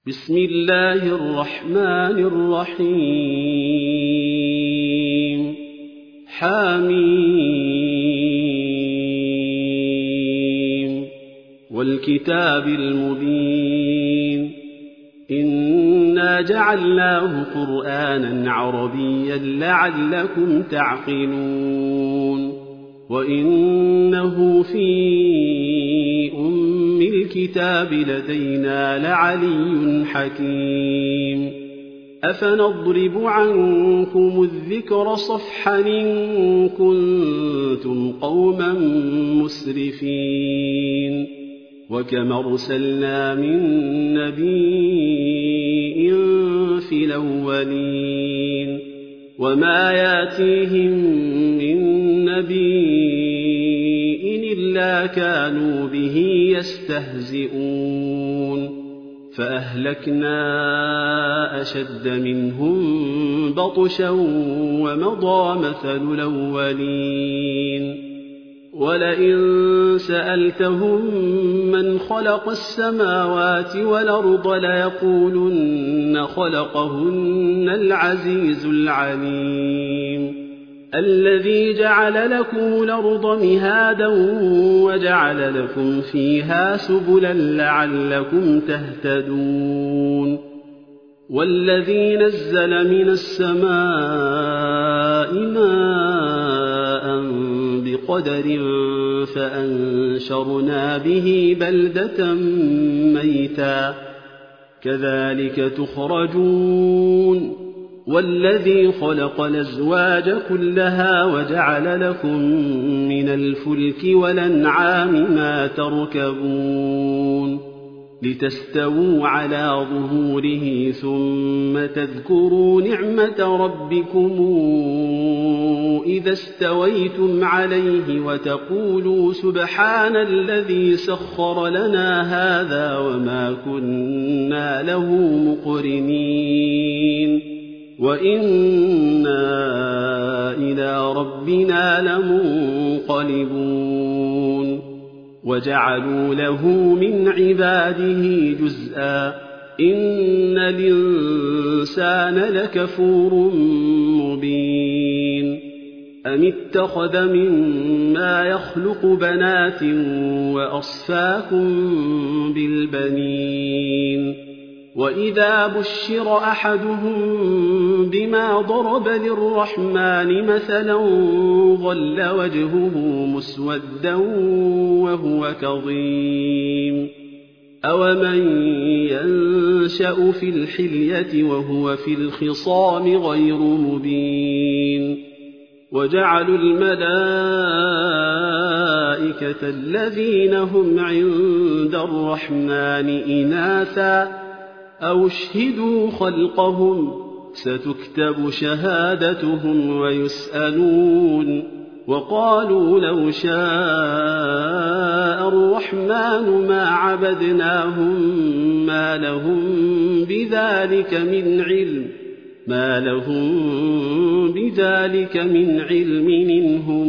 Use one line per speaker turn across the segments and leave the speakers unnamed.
بسم الله الرحمن الرحيم حميم والكتاب المبين إنا جعلناه قرآنا عربيا لعلكم تعقلون وإنه في أم الكتاب لدينا لعلي حكيم أفنضرب عنكم الذكر صفحا إن كنتم قوما مسرفين وكم أرسلنا من نبي في الأولين وما ياتيهم من نبي إلا كانوا به يستهزئون فأهلكنا أشد منهم بطشا ومضى مثل الأولين ولئن سألتهم من خلق السماوات والأرض ليقولن خلقهن العزيز العليم الذي جعل لكم الأرض مهادا وجعل لكم فيها سبلا لعلكم تهتدون والذي نزل من السماء ماء بقدر فأنشرنا به بلدة ميتا كذلك تخرجون والذي خلق الأزواج كلها وجعل لكم من الفلك والأنعام ما تركبون لتستووا على ظهوره ثم تذكروا نعمة ربكم إذا استويتم عليه وتقولوا سبحان الذي سخر لنا هذا وما كنا له مقرنين وإنا إلى ربنا لمنقلبون وجعلوا له من عباده جزءا إن الإنسان لكفور مبين أم اتخذ مما يخلق بنات وأصفاكم بالبنين وإذا بشر أحدهم بما ضرب للرحمن مثلا ظل وجهه مسودا وهو كظيم أومن ينشأ في الحلية وهو في الخصام غير مبين وجعلوا الملائكة الذين هم عند الرحمن إناثا أو اشهدوا خلقهم ستكتب شهادتهم ويسألون وقالوا لو شاء الرحمن ما عبدناهم ما لهم بذلك من علم إن هم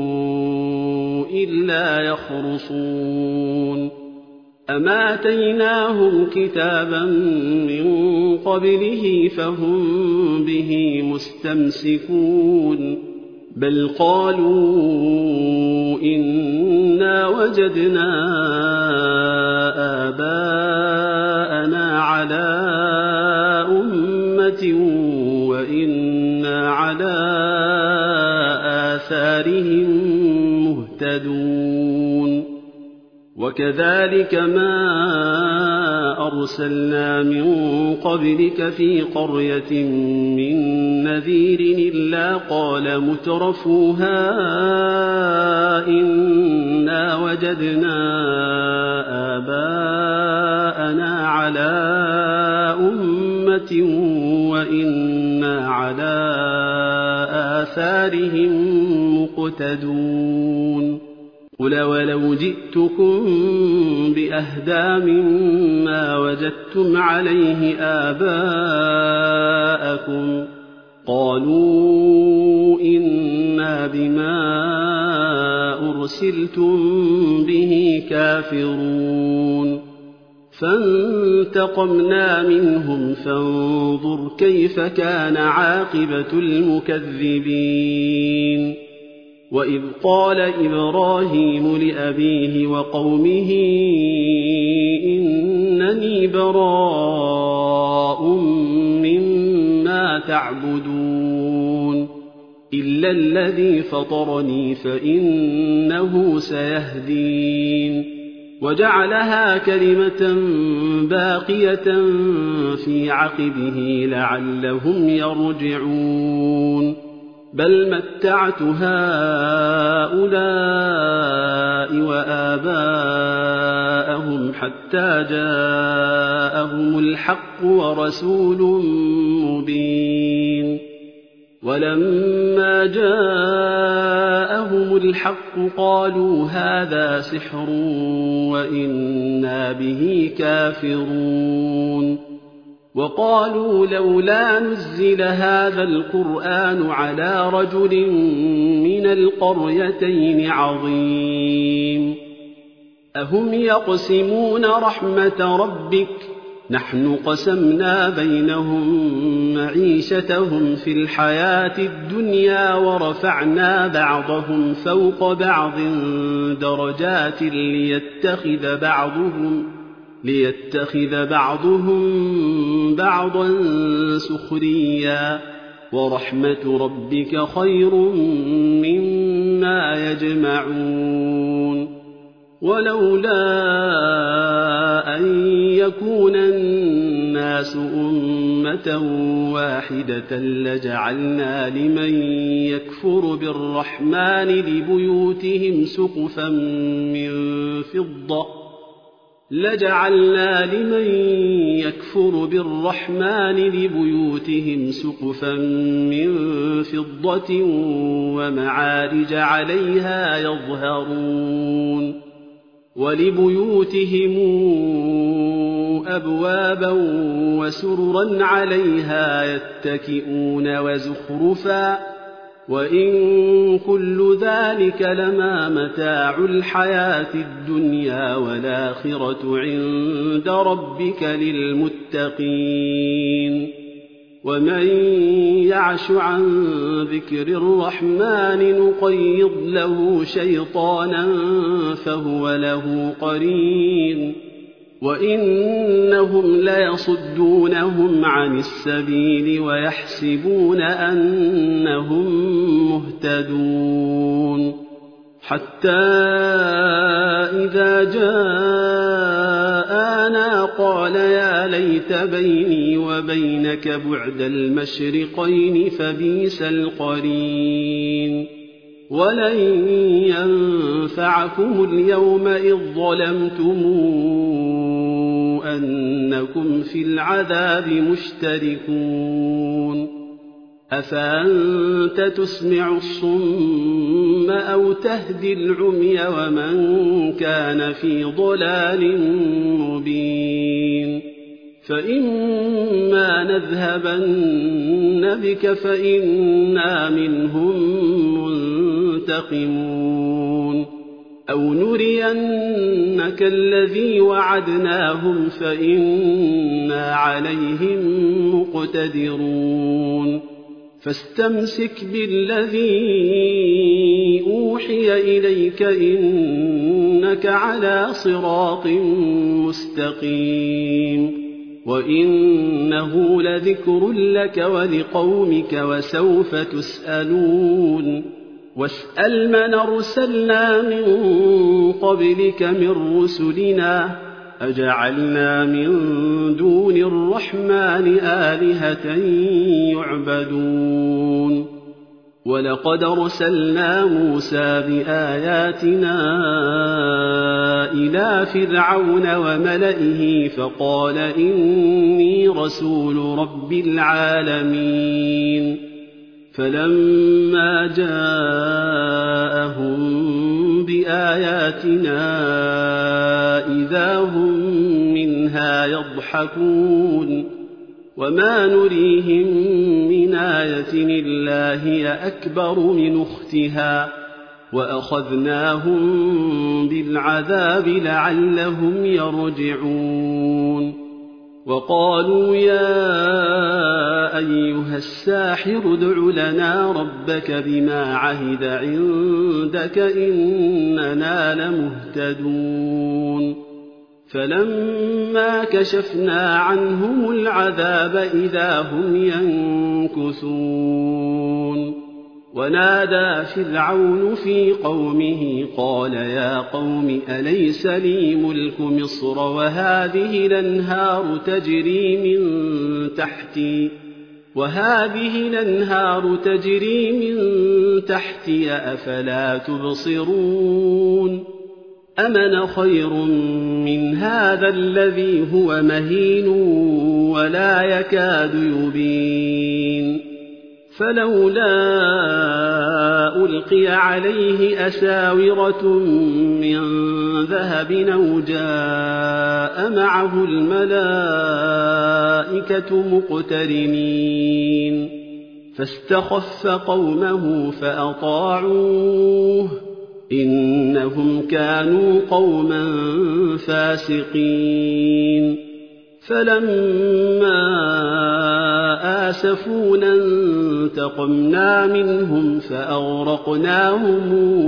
إلا يخرصون أما آتيناهم كتابا من قبله فهم به مستمسكون بل قالوا إنا وجدنا آباءنا على أمة وإنا على آثارهم مهتدون وكذلك ما أرسلنا من قبلك في قرية من نذير إلا قال مترفوها إنا وجدنا آباءنا على أمة وإنا على آثارهم مقتدون قل ولو جئتكم بأهدى مما وجدتم عليه آباءكم قالوا إنا بما أرسلتم به كافرون فانتقمنا منهم فانظر كيف كان عاقبة المكذبين وإذ قال إبراهيم لأبيه وقومه إنني براء مما تعبدون إلا الذي فطرني فإنه سيهدين وجعلها كلمة باقية في عقبه لعلهم يرجعون بل متعت هؤلاء وآباءهم حتى جاءهم الحق ورسول مبين ولما جاءهم الحق قالوا هذا سحر وإنا به كافرون وقالوا لولا نزل هذا القرآن على رجل من القريتين عظيم أهم يقسمون رحمة ربك نحن قسمنا بينهم معيشتهم في الحياة الدنيا ورفعنا بعضهم فوق بعض درجات ليتخذ بعضهم بعضا سخريا ورحمة ربك خير مما يجمعون ولولا أن يكون الناس أمة واحدة لجعلنا لمن يكفر بالرحمن لبيوتهم سقفا من فضة ومعارج عليها يظهرون ولبيوتهم أبوابا وسررا عليها يتكئون وزخرفا وإن كل ذلك لما متاع الحياة الدنيا والآخرة عند ربك للمتقين ومن يعش عن ذكر الرحمن نقيض له شيطانا فهو له قرين وإنهم ليصدونهم عن السبيل ويحسبون أنهم مهتدون حتى إذا جاءنا قال يا ليت بيني وبينك بعد المشرقين فبئس القرين ولن ينفعكم اليوم إذ ظلمتم أنكم في العذاب مشتركون أفأنت تسمع الصم أو تهدي العمي ومن كان في ضلال مبين فإما نذهبن بك فإنا منهم منتقمون أو نرينك الذي وعدناهم فإنا عليهم مقتدرون فاستمسك بالذي أوحي إليك إنك على صراط مستقيم وإنه لذكر لك ولقومك وسوف تسألون واسأل من أرسلنا من قبلك من رسلنا أجعلنا من دون الرحمن آلهة يعبدون ولقد أرسلنا موسى بآياتنا إلى فرعون وملئه فقال إني رسول رب العالمين فلما جاءهم بآياتنا إذا هم منها يضحكون وما نريهم من آية إلا هي أكبر من أختها وأخذناهم بالعذاب لعلهم يرجعون وقالوا يا أيها الساحر ادع لنا ربك بما عهد عندك إننا لمهتدون فلما كشفنا عنهم العذاب إذا هم ينكثون ونادى فرعون في قومه قال يا قوم أليس لي ملك مصر وهذه الأنهار تجري من تحتي أفلا تبصرون أمن خير من هذا الذي هو مهين ولا يكاد يبين فلولا ألقي عليه أساورة من ذهب أو جاء معه الملائكة مقترنين فاستخف قومه فأطاعوه إنهم كانوا قوما فاسقين فلما آسفونا انتقمنا منهم فأغرقناهم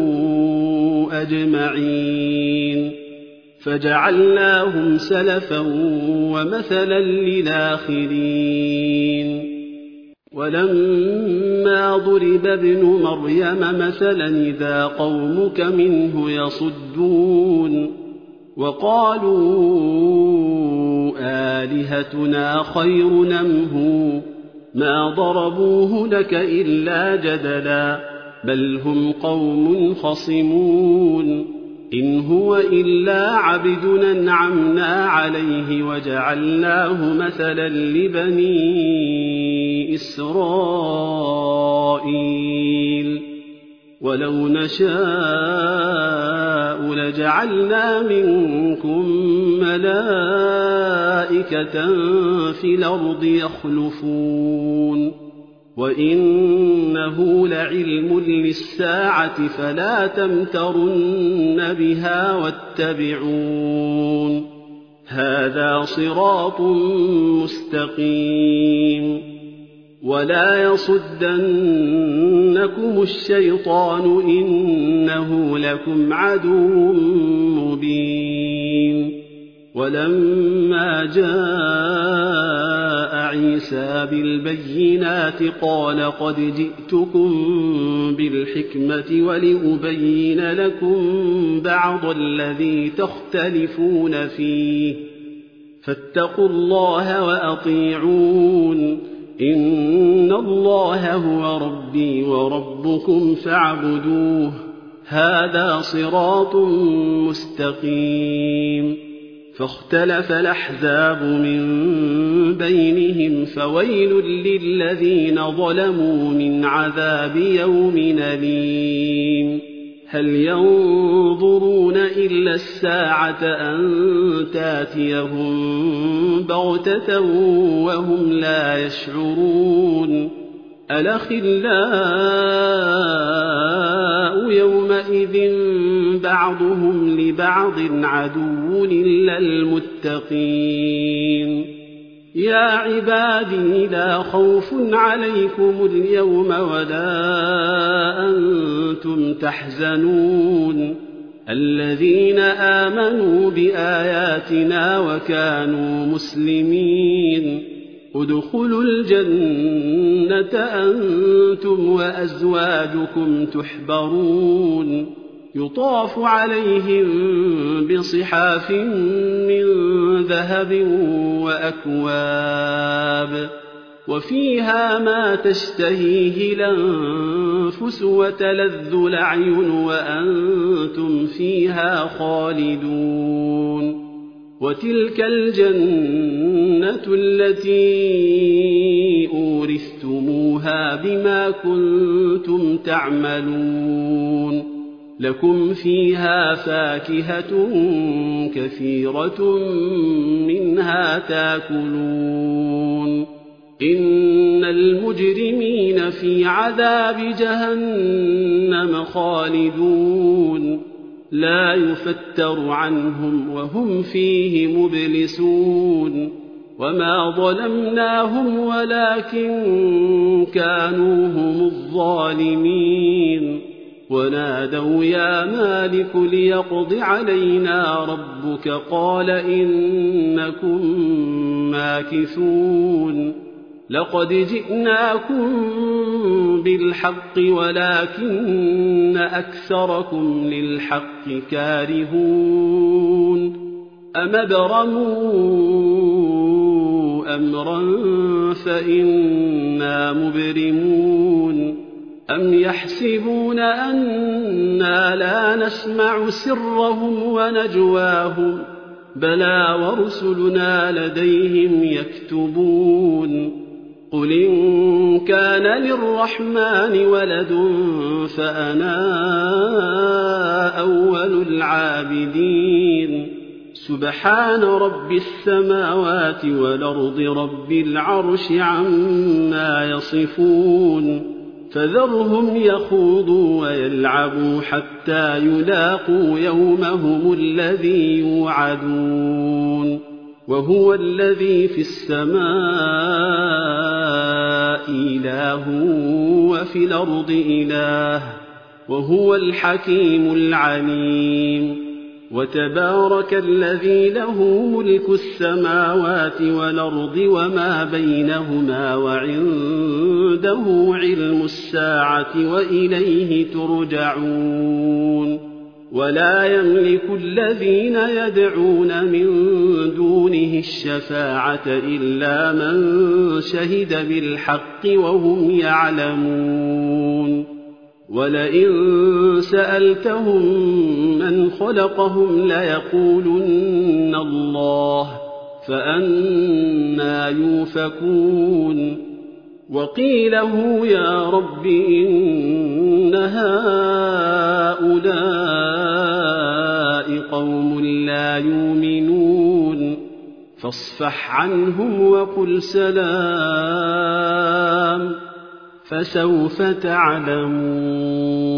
أجمعين فجعلناهم سلفا ومثلا للآخرين ولما ضرب ابن مريم مثلا إذا قومك منه يصدون وقالوا آلهتنا خير أم هو ما ضربوه لك إلا جدلا بل هم قوم خصمون إن هو إلا عبد أنعمنا عليه وجعلناه مثلا لبني إسرائيل ولو نشاء لجعلنا منكم ملائكة في الأرض يخلفون وإنه لعلم للساعة فلا تمترن بها واتبعون هذا صراط مستقيم ولا يصدنكم الشيطان إنه لكم عدو مبين ولما جاء عيسى بالبينات قال قد جئتكم بالحكمة ولأبين لكم بعض الذي تختلفون فيه فاتقوا الله وأطيعون إن الله هو ربي وربكم فاعبدوه هذا صراط مستقيم فاختلف الأحزاب من بينهم فويل للذين ظلموا من عذاب يوم أليم هل ينظرون إلا الساعة أن تاتيهم بغتة وهم لا يشعرون الأخلاء يومئذ بعضهم لبعض عدو إلا المتقين يا عبادي لا خوف عليكم اليوم ولا أنتم تحزنون الذين آمنوا بآياتنا وكانوا مسلمين ادخلوا الجنة أنتم وأزواجكم تحبرون يطاف عليهم بصحاف من ذهب وأكواب وفيها ما تشتهيه الأنفس وتلذ الأعين وأنتم فيها خالدون وتلك الجنة التي أورثتموها بما كنتم تعملون لكم فيها فاكهة كثيرة منها تاكلون إن المجرمين في عذاب جهنم خالدون لا يفتر عنهم وهم فيه مبلسون وما ظلمناهم ولكن كانوا هم الظالمين ونادوا يا مالك ليقض علينا ربك قال إنكم ماكثون لقد جئناكم بالحق ولكن أكثركم للحق كارهون أم ابرموا أمرا فإنا مبرمون أم يحسبون أنا لا نسمع سرهم ونجواهم بلى ورسلنا لديهم يكتبون قل إن كان للرحمن ولد فأنا أول العابدين سبحان رب السماوات والأرض رب العرش عما يصفون فذرهم يخوضوا ويلعبوا حتى يلاقوا يومهم الذي يوعدون وهو الذي في السماء إله وفي الأرض إله وهو الحكيم العليم وتبارك الذي له ملك السماوات والأرض وما بينهما وعنده علم الساعة وإليه ترجعون ولا يملك الذين يدعون من دونه الشفاعة إلا من شهد بالحق وهم يعلمون ولئن سألتهم من خلقهم ليقولن الله فأنى يؤفكون وقيله يا رب إن هؤلاء قوم لا يؤمنون فاصفح عنهم وقل سلام فسوف تعلمون